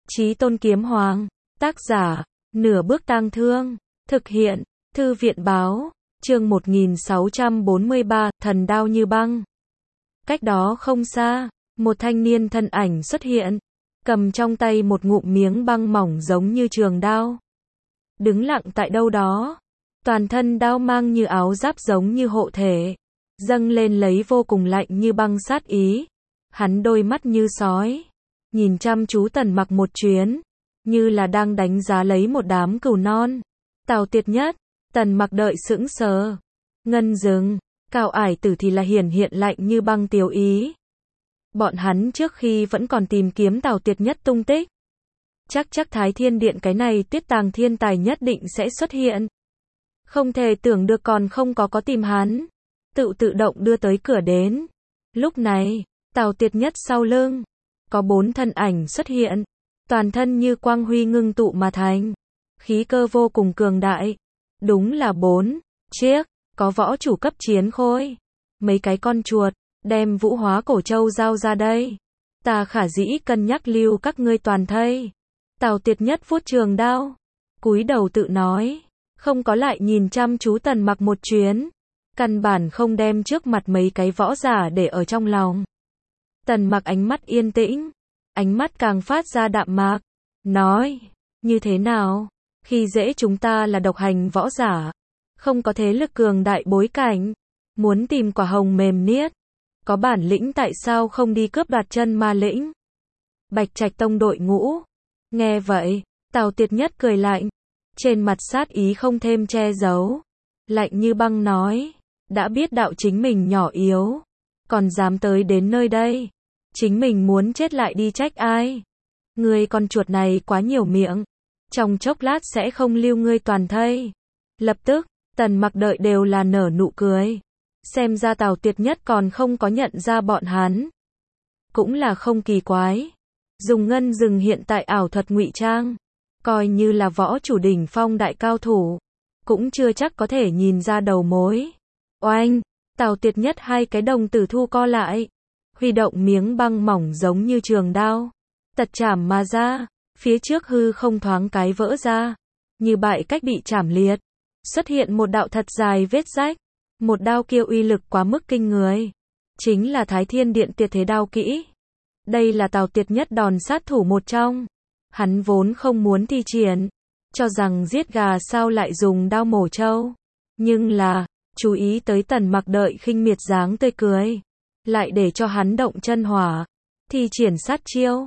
Chí Tôn Kiếm Hoàng, tác giả, Nửa Bước Tang Thương, thực hiện, Thư viện báo, chương 1643, thần đao như băng. Cách đó không xa, một thanh niên thân ảnh xuất hiện, cầm trong tay một ngụm miếng băng mỏng giống như trường đao. Đứng lặng tại đâu đó, toàn thân đao mang như áo giáp giống như hộ thể, dâng lên lấy vô cùng lạnh như băng sát ý. Hắn đôi mắt như sói, nhìn chăm chú Tần Mặc một chuyến, như là đang đánh giá lấy một đám cừu non. Tào Tiệt Nhất, Tần Mặc đợi sững sờ. Ngân Dừng, Cao Ải Tử thì là hiển hiện lạnh như băng tiêu ý. Bọn hắn trước khi vẫn còn tìm kiếm Tào Tiệt Nhất tung tích. Chắc Thái Thiên Điện cái này Tuyết Tàng thiên tài nhất định sẽ xuất hiện. Không thể tưởng được còn không có tìm hắn, tự động đưa tới cửa đến. Lúc này, Tào Tiệt Nhất sau lưng, có 4 thân ảnh xuất hiện, toàn thân như quang huy ngưng tụ mà thành, khí cơ vô cùng cường đại. Đúng là 4 chiếc, có võ chủ cấp chiến khôi. Mấy cái con chuột, đem Vũ Hóa Cổ Châu giao ra đây. Ta khả dĩ cân nhắc lưu các ngươi toàn thây. Tào Tiệt Nhất vuốt trường đao, cúi đầu tự nói, không có lại nhìn chăm chú Tần Mặc một chuyến. Căn bản không đem trước mặt mấy cái võ giả để ở trong lòng. Tần Mặc ánh mắt yên tĩnh, ánh mắt càng phát ra đạm mạc, nói, như thế nào, khi dễ chúng ta là độc hành võ giả, không có thế lực cường đại bối cảnh, muốn tìm quả hồng mềm niết, có bản lĩnh tại sao không đi cướp đoạt chân ma lĩnh. Bạch Trạch Tông đội ngũ, nghe vậy, Tào Tiệt Nhất cười lạnh, trên mặt sát ý không thêm che giấu, lạnh như băng nói, đã biết đạo chính mình nhỏ yếu, còn dám tới đến nơi đây, chính mình muốn chết lại đi trách ai. Ngươi con chuột này quá nhiều miệng, trong chốc lát sẽ không lưu ngươi toàn thây. Lập tức, Tần Mặc đợi đều là nở nụ cười, xem ra Tào Tiệt Nhất còn không có nhận ra bọn hắn. Cũng là không kỳ quái, dùng Ngân Dừng hiện tại ảo thuật ngụy trang, coi như là võ chủ đỉnh phong đại cao thủ, cũng chưa chắc có thể nhìn ra đầu mối. Oanh, Tào Tiệt Nhất hai cái đồng tử thu co lại, huy động miếng băng mỏng giống như trường đao, tật chảm mà ra, phía trước hư không thoáng cái vỡ ra, như bại cách bị chảm liệt, xuất hiện một đạo thật dài vết rách, một đao kia uy lực quá mức kinh người, chính là Thái Thiên Điện tuyệt thế đao kỹ. Đây là Tào Tiệt Nhất đòn sát thủ một trong, hắn vốn không muốn thi triển, cho rằng giết gà sao lại dùng đao mổ trâu, nhưng là, chú ý tới Tần Mặc đợi khinh miệt dáng tươi cười, lại để cho hắn động chân hỏa, thi triển sát chiêu,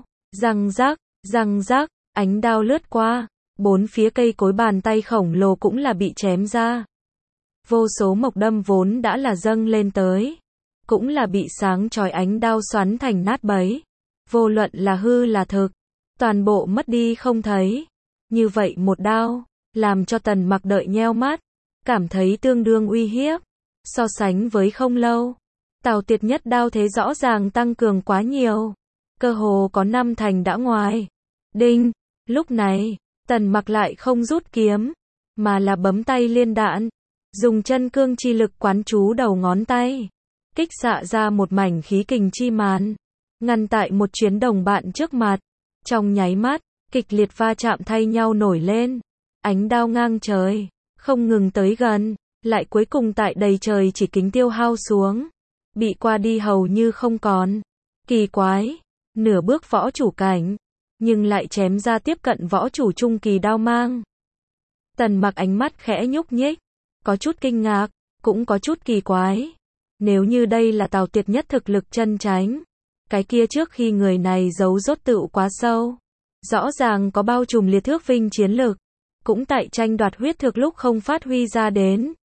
răng rác, ánh đao lướt qua, 4 phía cây cối bàn tay khổng lồ cũng là bị chém ra. Vô số mộc đâm vốn đã là dâng lên tới, cũng là bị sáng chói ánh đao xoắn thành nát bấy. Vô luận là hư là thực, toàn bộ mất đi không thấy. Như vậy một đao, làm cho Tần Mặc đợi nheo mắt, cảm thấy tương đương uy hiếp. So sánh với không lâu, Tào Tiệt Nhất đao thế rõ ràng tăng cường quá nhiều, cơ hồ có 5 thành đã ngoài. Đinh, lúc này, Tần Mặc lại không rút kiếm, mà là bấm tay liên đạn, dùng chân cương chi lực quán chú đầu ngón tay, kích xạ ra một mảnh khí kình chi màn, ngăn tại một chuyến đồng bạn trước mặt. Trong nháy mắt, kịch liệt va chạm thay nhau nổi lên, ánh đao ngang trời, không ngừng tới gần, lại cuối cùng tại đầy trời chỉ kính tiêu hao xuống, bị qua đi hầu như không còn. Kỳ quái, nửa bước võ chủ cảnh, nhưng lại chém ra tiếp cận võ chủ trung kỳ đao mang. Tần Mặc ánh mắt khẽ nhúc nhích, có chút kinh ngạc, cũng có chút kỳ quái. Nếu như đây là Tào Tiệt Nhất thực lực chân chánh, cái kia trước khi người này giấu rốt tựu quá sâu, rõ ràng có bao trùm liệt thước vinh chiến lực, cũng tại tranh đoạt huyết thực lúc không phát huy ra đến.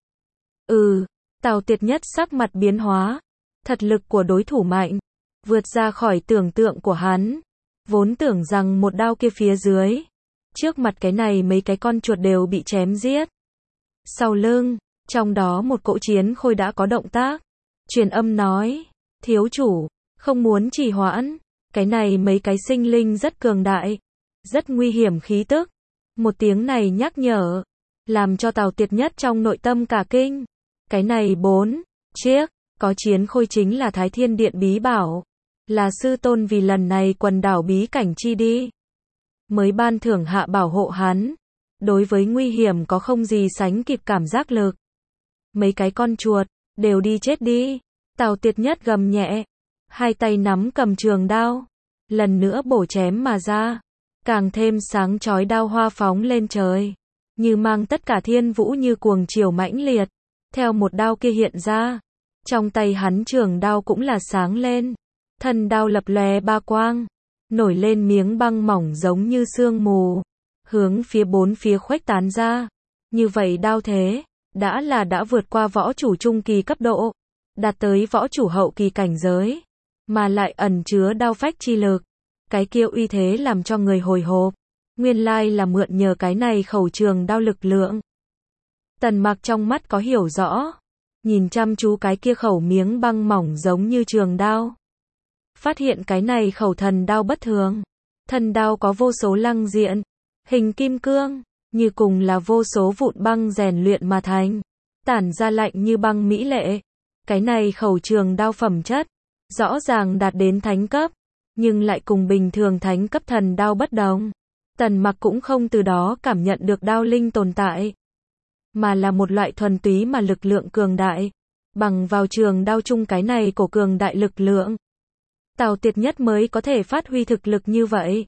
Tào Tiệt Nhất sắc mặt biến hóa, thật lực của đối thủ mạnh, vượt ra khỏi tưởng tượng của hắn, vốn tưởng rằng một đao kia phía dưới, trước mặt cái này mấy cái con chuột đều bị chém giết. Sau lưng, trong đó một cỗ chiến khôi đã có động tác, truyền âm nói, thiếu chủ, không muốn trì hoãn, cái này mấy cái sinh linh rất cường đại, rất nguy hiểm khí tức. Một tiếng này nhắc nhở, làm cho Tào Tiệt Nhất trong nội tâm cả kinh. Cái này 4 chiếc, có chiến khôi chính là Thái Thiên Điện bí bảo, là sư tôn vì lần này quần đảo bí cảnh chi đi. mới ban thưởng hạ bảo hộ hắn. Đối với nguy hiểm có không gì sánh kịp cảm giác lực. Mấy cái con chuột, đều đi chết đi. Tào Tiệt Nhất gầm nhẹ, hai tay nắm cầm trường đao, lần nữa bổ chém mà ra. Càng thêm sáng chói đao hoa phóng lên trời, như mang tất cả thiên vũ như cuồng chiều mãnh liệt. Theo một đao kia hiện ra, trong tay hắn trường đao cũng là sáng lên. Thân đao lập lòe ba quang, nổi lên miếng băng mỏng giống như sương mù, hướng phía bốn phía khuếch tán ra. Như vậy đao thế, đã vượt qua võ chủ trung kỳ cấp độ, đạt tới võ chủ hậu kỳ cảnh giới, mà lại ẩn chứa đao phách chi lực. Cái kia uy thế làm cho người hồi hộp, nguyên lai là mượn nhờ cái này khẩu trường đao lực lượng. Tần Mặc trong mắt có hiểu rõ, nhìn chăm chú cái kia khẩu miếng băng mỏng giống như trường đao. Phát hiện cái này khẩu thần đao bất thường. Thần đao có vô số lăng diện, hình kim cương, như cùng là vô số vụn băng rèn luyện mà thành, tản ra lạnh như băng mỹ lệ. Cái này khẩu trường đao phẩm chất, rõ ràng đạt đến thánh cấp, nhưng lại cùng bình thường thánh cấp thần đao bất đồng. Tần Mặc cũng không từ đó cảm nhận được đao linh tồn tại, mà là một loại thuần túy mà lực lượng cường đại. Bằng vào trường đao chung cái này cổ cường đại lực lượng, Tào Tiệt Nhất mới có thể phát huy thực lực như vậy.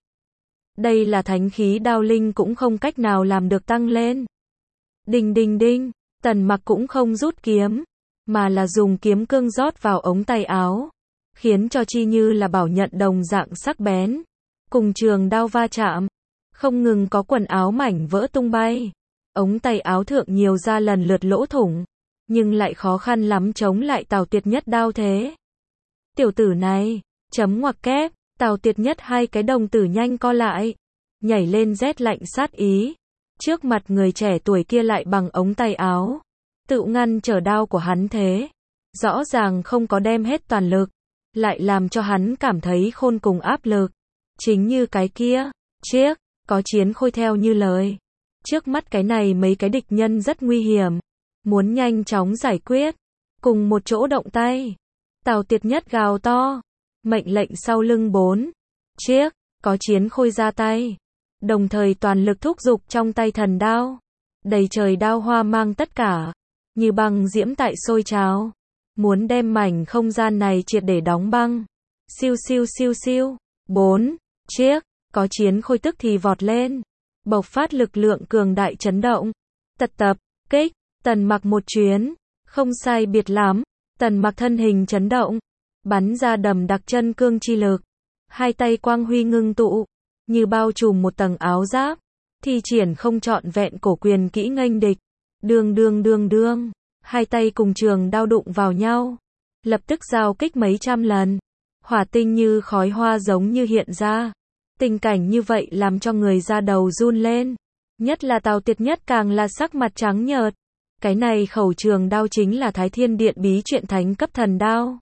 Đây là thánh khí đao linh cũng không cách nào làm được tăng lên. Đinh đinh đinh, Tần Mặc cũng không rút kiếm, mà là dùng kiếm cương rót vào ống tay áo, khiến cho chi như là bảo nhận đồng dạng sắc bén, cùng trường đao va chạm, không ngừng có quần áo mảnh vỡ tung bay. Ống tay áo thượng nhiều ra lần lượt lỗ thủng, nhưng lại khó khăn lắm chống lại Tào Tiệt Nhất đao thế. Tiểu tử này, chấm ngoặc kép, Tào Tiệt Nhất hai cái đồng tử nhanh co lại, nhảy lên rét lạnh sát ý. Trước mặt người trẻ tuổi kia lại bằng ống tay áo, tự ngăn trở đao của hắn thế. Rõ ràng không có đem hết toàn lực, lại làm cho hắn cảm thấy khôn cùng áp lực. Chính như cái kia, chiếc, có chiến khôi theo như lời. Trước mắt cái này mấy cái địch nhân rất nguy hiểm, muốn nhanh chóng giải quyết, cùng một chỗ động tay. Tào Tiệt Nhất gào to, mệnh lệnh sau lưng bốn chiếc, có chiến khôi ra tay, đồng thời toàn lực thúc giục trong tay thần đao. Đầy trời đao hoa mang tất cả, như băng diễm tại sôi trào, muốn đem mảnh không gian này triệt để đóng băng. Siêu siêu siêu siêu, bốn chiếc, có chiến khôi tức thì vọt lên, bộc phát lực lượng cường đại chấn động. Tập kích, Tần Mặc một chuyến, không sai biệt lắm. Tần Mặc thân hình chấn động, bắn ra đầm đặc chân cương chi lực, hai tay quang huy ngưng tụ, như bao trùm một tầng áo giáp, thi triển không trọn vẹn cổ quyền kỹ nghênh địch. Đương đương đương đương, hai tay cùng trường đao đụng vào nhau, lập tức giao kích mấy trăm lần. Hỏa tinh như khói hoa giống như hiện ra. Tình cảnh như vậy làm cho người da đầu run lên, nhất là Tào Tiệt Nhất càng là sắc mặt trắng nhợt. Cái này khẩu trường đao chính là Thái Thiên Điện bí truyện thánh cấp thần đao.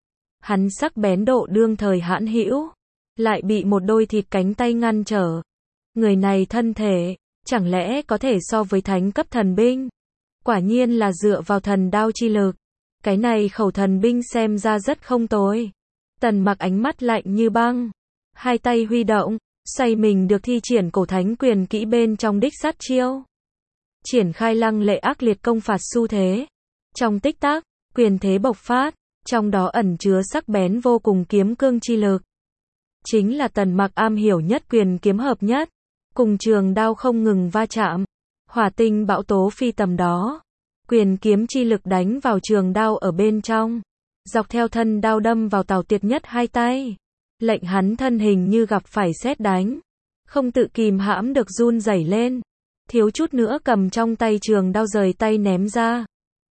Hắn sắc bén độ đương thời hãn hữu, lại bị một đôi thịt cánh tay ngăn trở. Người này thân thể, chẳng lẽ có thể so với thánh cấp thần binh? Quả nhiên là dựa vào thần đao chi lực. Cái này khẩu thần binh xem ra rất không tồi. Tần Mặc ánh mắt lạnh như băng, hai tay huy động, xoay mình được thi triển cổ thánh quyền kỹ bên trong đích sát chiêu. Triển khai lăng lệ ác liệt công phạt xu thế. Trong tích tắc, quyền thế bộc phát, trong đó ẩn chứa sắc bén vô cùng kiếm cương chi lực. Chính là Tần Mặc am hiểu nhất quyền kiếm hợp nhất, cùng trường đao không ngừng va chạm. Hỏa tinh bão tố phi tầm đó, quyền kiếm chi lực đánh vào trường đao ở bên trong, dọc theo thân đao đâm vào Tào Tiệt Nhất hai tay, lệnh hắn thân hình như gặp phải sét đánh, không tự kìm hãm được run rẩy lên, thiếu chút nữa cầm trong tay trường đao rời tay ném ra.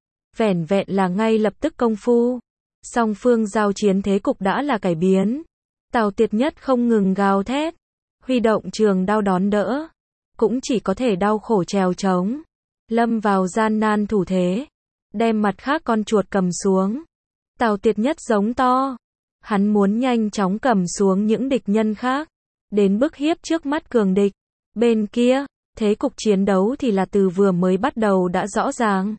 Vẻn vẹn là ngay lập tức công phu, song phương giao chiến thế cục đã là cải biến. Tào Tiệt Nhất không ngừng gào thét, huy động trường đao đón đỡ, cũng chỉ có thể đau khổ trèo trống, lâm vào gian nan thủ thế, đem mặt khác con chuột cầm xuống. Tào Tiệt Nhất giống to, hắn muốn nhanh chóng cầm xuống những địch nhân khác, đến bức hiếp trước mắt cường địch. Bên kia, thế cục chiến đấu thì là từ vừa mới bắt đầu đã rõ ràng.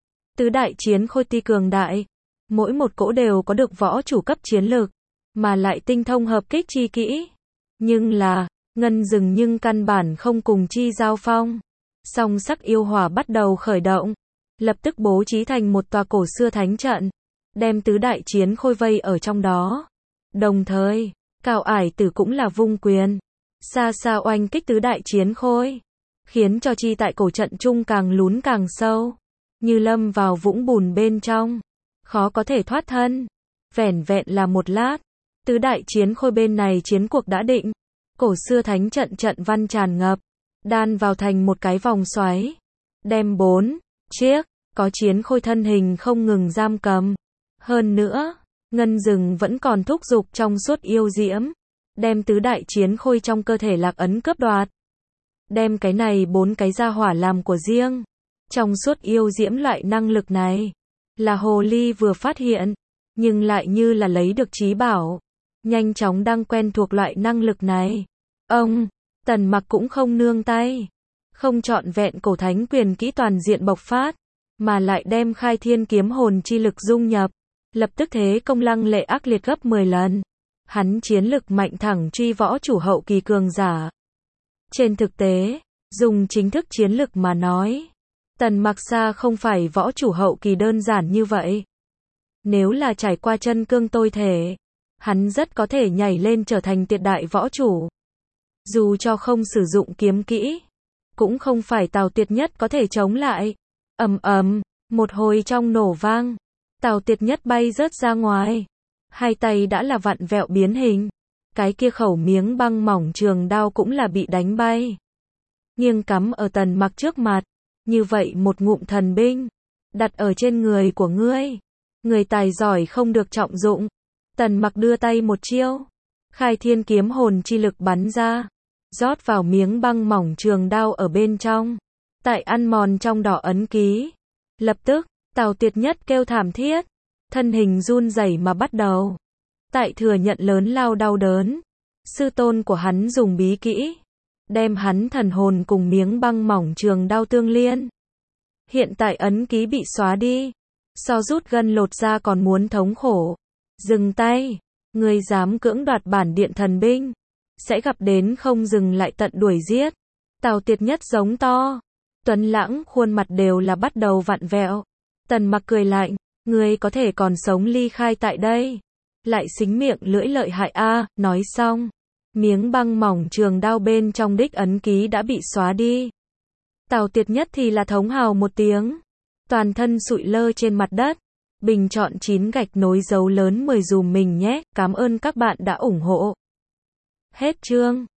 Tứ đại chiến khôi ti cường đại, mỗi một cỗ đều có được võ chủ cấp chiến lực, mà lại tinh thông hợp kích chi kỹ. Nhưng là, Ngân Dừng nhưng căn bản không cùng chi giao phong. Song sắc yêu hỏa bắt đầu khởi động, lập tức bố trí thành một tòa cổ xưa thánh trận, đem tứ đại chiến khôi vây ở trong đó. Đồng thời, Cao Ải Tử cũng là vung quyền, xa xa oanh kích tứ đại chiến khôi, khiến cho chi tại cổ trận chung càng lún càng sâu, như lâm vào vũng bùn bên trong, khó có thể thoát thân. Vẻn vẹn là một lát, tứ đại chiến khôi bên này chiến cuộc đã định, cổ xưa thánh trận trận văn tràn ngập, đan vào thành một cái vòng xoáy, đem 4 chiếc có chiến khôi thân hình không ngừng giam cầm. Hơn nữa, Ngân Dừng vẫn còn thúc giục trong suốt yêu diễm, đem tứ đại chiến khôi trong cơ thể Lạc Ấn cướp đoạt. Đem cái này 4 cái gia hỏa làm của riêng. Trong suốt yêu diễm loại năng lực này, là hồ ly vừa phát hiện, nhưng lại như là lấy được trí bảo, nhanh chóng đang quen thuộc loại năng lực này. Tần Mặc cũng không nương tay, không trọn vẹn cổ thánh quyền kỹ toàn diện bộc phát, mà lại đem khai thiên kiếm hồn chi lực dung nhập, lập tức thế công lăng lệ ác liệt gấp 10 lần. Hắn chiến lực mạnh thẳng truy võ chủ hậu kỳ cường giả. Trên thực tế, dùng chính thức chiến lực mà nói, Tần Mặc xa không phải võ chủ hậu kỳ đơn giản như vậy. Nếu là trải qua chân cương tôi thể, hắn rất có thể nhảy lên trở thành tuyệt đại võ chủ. Dù cho không sử dụng kiếm kỹ, cũng không phải Tào Tuyệt Nhất có thể chống lại. Một hồi trong nổ vang, Tào Tuyệt Nhất bay rớt ra ngoài, hai tay đã là vặn vẹo biến hình, cái kia khẩu miếng băng mỏng trường đao cũng là bị đánh bay, nghiêng cắm ở Tần Mặc trước mặt. Như vậy một ngụm thần binh, đặt ở trên người của ngươi, người tài giỏi không được trọng dụng. Tần Mặc đưa tay một chiêu, khai thiên kiếm hồn chi lực bắn ra, rót vào miếng băng mỏng trường đao ở bên trong, tại ăn mòn trong đó ấn ký. Lập tức, Tào Tuyệt Nhất kêu thảm thiết, thân hình run rẩy mà bắt đầu. Tại thừa nhận lớn lao đau đớn, sư tôn của hắn dùng bí kỹ, đem hắn thần hồn cùng miếng băng mỏng trường đao tương liên. Hiện tại ấn ký bị xóa đi, so rút gân lột da còn muốn thống khổ. Dừng tay, ngươi dám cưỡng đoạt bản điện thần binh, sẽ gặp đến không dừng lại tận đuổi giết. Tào Tuyệt Nhất giống to, Tuấn Lãng khuôn mặt đều là bắt đầu vặn vẹo. Tần Mặc cười lạnh, ngươi có thể còn sống ly khai tại đây, lại xính miệng lưỡi lợi hại a. Nói xong, miếng băng mỏng trường đao bên trong đích ấn ký đã bị xóa đi. Tào Tuyệt Nhất thì là thống hào một tiếng, toàn thân sụi lơ trên mặt đất. Bình chọn 9 gạch nối dấu lớn 10 dùm mình nhé. Cảm ơn các bạn đã ủng hộ. Hết chương.